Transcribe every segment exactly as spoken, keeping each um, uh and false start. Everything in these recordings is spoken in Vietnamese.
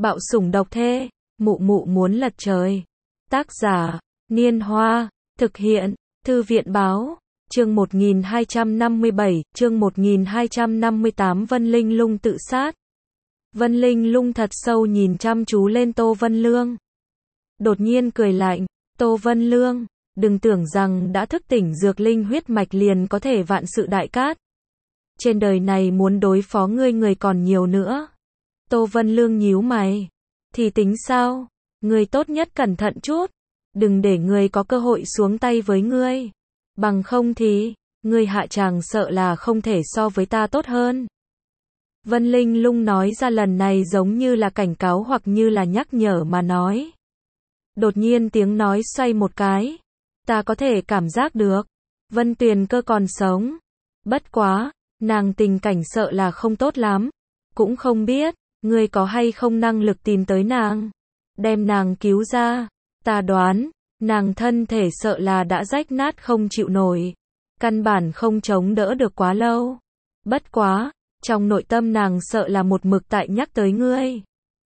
Bạo sủng độc thê, mụ mụ muốn lật trời. Tác giả, Niên Hoa, thực hiện, Thư viện Báo, chương một nghìn hai trăm năm mươi bảy, chương một nghìn hai trăm năm mươi tám Vân Linh Lung tự sát. Vân Linh Lung thật sâu nhìn chăm chú lên Tô Vân Lương. Đột nhiên cười lạnh, Tô Vân Lương, đừng tưởng rằng đã thức tỉnh dược linh huyết mạch liền có thể vạn sự đại cát. Trên đời này muốn đối phó ngươi người còn nhiều nữa. Tô Vân Lương nhíu mày. Thì tính sao? Ngươi tốt nhất cẩn thận chút. Đừng để ngươi có cơ hội xuống tay với ngươi. Bằng không thì, ngươi hạ tràng sợ là không thể so với ta tốt hơn. Vân Linh Lung nói ra lần này giống như là cảnh cáo hoặc như là nhắc nhở mà nói. Đột nhiên tiếng nói xoay một cái. Ta có thể cảm giác được. Vân Tuyền Cơ còn sống. Bất quá, nàng tình cảnh sợ là không tốt lắm. Cũng không biết, ngươi có hay không năng lực tìm tới nàng. Đem nàng cứu ra. Ta đoán, nàng thân thể sợ là đã rách nát không chịu nổi. Căn bản không chống đỡ được quá lâu. Bất quá, trong nội tâm nàng sợ là một mực tại nhắc tới ngươi.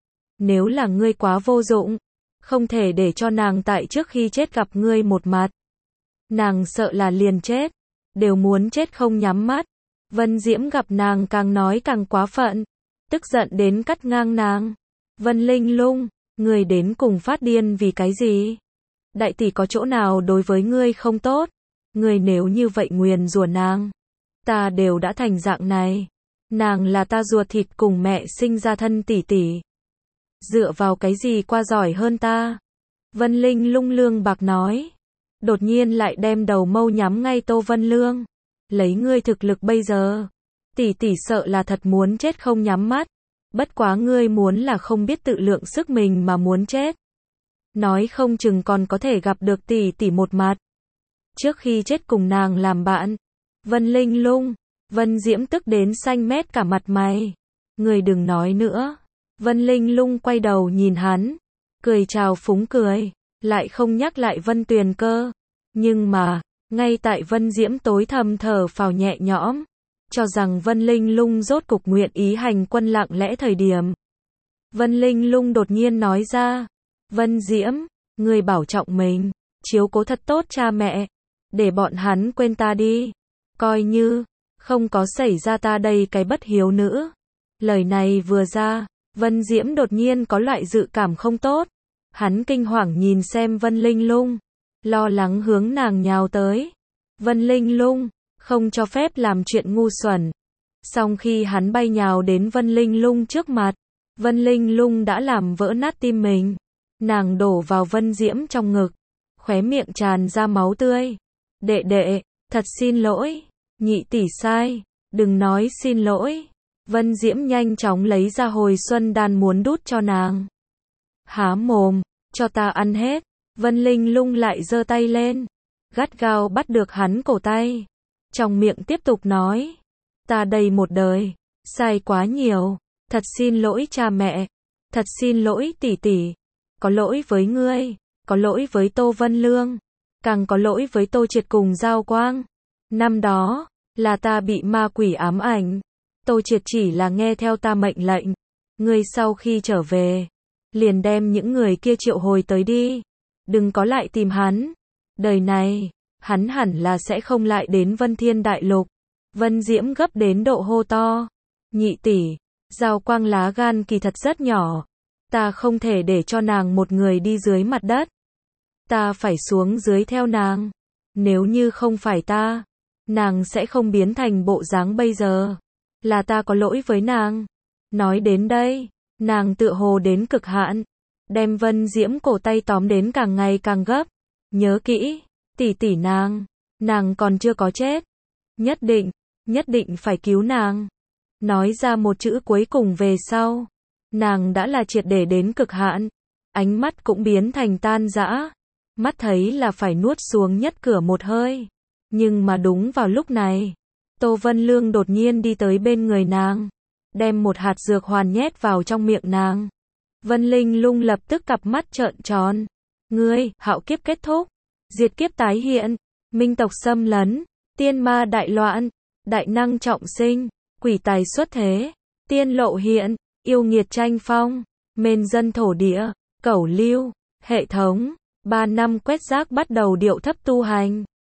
Nếu là ngươi quá vô dụng, không thể để cho nàng tại trước khi chết gặp ngươi một mặt. Nàng sợ là liền chết, đều muốn chết không nhắm mắt. Vân Diễm gặp nàng càng nói càng quá phận, tức giận đến cắt ngang nàng. Vân Linh Lung, ngươi đến cùng phát điên vì cái gì? Đại tỷ có chỗ nào đối với ngươi không tốt? Ngươi nếu như vậy nguyền rủa nàng, ta đều đã thành dạng này. Nàng là ta ruột thịt cùng mẹ sinh ra thân tỷ tỷ. Dựa vào cái gì qua giỏi hơn ta? Vân Linh Lung lương bạc nói. Đột nhiên lại đem đầu mâu nhắm ngay Tô Vân Lương. Lấy ngươi thực lực bây giờ, tỷ tỷ sợ là thật muốn chết không nhắm mắt. Bất quá ngươi muốn là không biết tự lượng sức mình mà muốn chết. Nói không chừng còn có thể gặp được tỷ tỷ một mặt. Trước khi chết cùng nàng làm bạn. Vân Linh Lung, Vân Diễm tức đến xanh mét cả mặt mày. Ngươi đừng nói nữa. Vân Linh Lung quay đầu nhìn hắn, cười chào phúng cười, lại không nhắc lại Vân Tuyền Cơ. Nhưng mà, ngay tại Vân Diễm tối thầm thở phào nhẹ nhõm, cho rằng Vân Linh Lung rốt cục nguyện ý hành quân lặng lẽ thời điểm. Vân Linh Lung đột nhiên nói ra, Vân Diễm, ngươi bảo trọng mình, chiếu cố thật tốt cha mẹ, để bọn hắn quên ta đi, coi như không có xảy ra ta đây cái bất hiếu nữ. Lời này vừa ra, Vân Diễm đột nhiên có loại dự cảm không tốt. Hắn kinh hoàng nhìn xem Vân Linh Lung, lo lắng hướng nàng nhào tới. Vân Linh Lung, không cho phép làm chuyện ngu xuẩn. Song khi hắn bay nhào đến Vân Linh Lung trước mặt, Vân Linh Lung đã làm vỡ nát tim mình. Nàng đổ vào Vân Diễm trong ngực, khóe miệng tràn ra máu tươi. Đệ đệ, thật xin lỗi, nhị tỷ sai, đừng nói xin lỗi. Vân Diễm nhanh chóng lấy ra hồi xuân đan muốn đút cho nàng. Há mồm, cho ta ăn hết. Vân Linh Lung lại giơ tay lên, gắt gao bắt được hắn cổ tay. Trong miệng tiếp tục nói, ta đây một đời, sai quá nhiều, thật xin lỗi cha mẹ, thật xin lỗi tỷ tỷ, có lỗi với ngươi, có lỗi với Tô Vân Lương, càng có lỗi với Tô Triệt cùng Giao Quang. Năm đó, là ta bị ma quỷ ám ảnh. Tô Triệt chỉ là nghe theo ta mệnh lệnh. Ngươi sau khi trở về, liền đem những người kia triệu hồi tới đi. Đừng có lại tìm hắn. Đời này, hắn hẳn là sẽ không lại đến Vân Thiên Đại Lục. Vân Diễm gấp đến độ hô to. Nhị tỷ, Giao Quang lá gan kỳ thật rất nhỏ. Ta không thể để cho nàng một người đi dưới mặt đất. Ta phải xuống dưới theo nàng. Nếu như không phải ta, nàng sẽ không biến thành bộ dáng bây giờ. Là ta có lỗi với nàng. Nói đến đây, nàng tựa hồ đến cực hạn, đem Vân Diễm cổ tay tóm đến càng ngày càng gấp. Nhớ kỹ, tỷ tỷ nàng, nàng còn chưa có chết. Nhất định, nhất định phải cứu nàng. Nói ra một chữ cuối cùng về sau, nàng đã là triệt để đến cực hạn, ánh mắt cũng biến thành tan rã, mắt thấy là phải nuốt xuống nhất cửa một hơi. Nhưng mà đúng vào lúc này, Tô Vân Lương đột nhiên đi tới bên người nàng, đem một hạt dược hoàn nhét vào trong miệng nàng. Vân Linh Lung lập tức cặp mắt trợn tròn. Ngươi, hạo kiếp kết thúc, diệt kiếp tái hiện, minh tộc xâm lấn, tiên ma đại loạn, đại năng trọng sinh, quỷ tài xuất thế, tiên lộ hiện, yêu nghiệt tranh phong. Mên dân thổ địa, cẩu lưu, hệ thống, ba năm quét rác bắt đầu điệu thấp tu hành.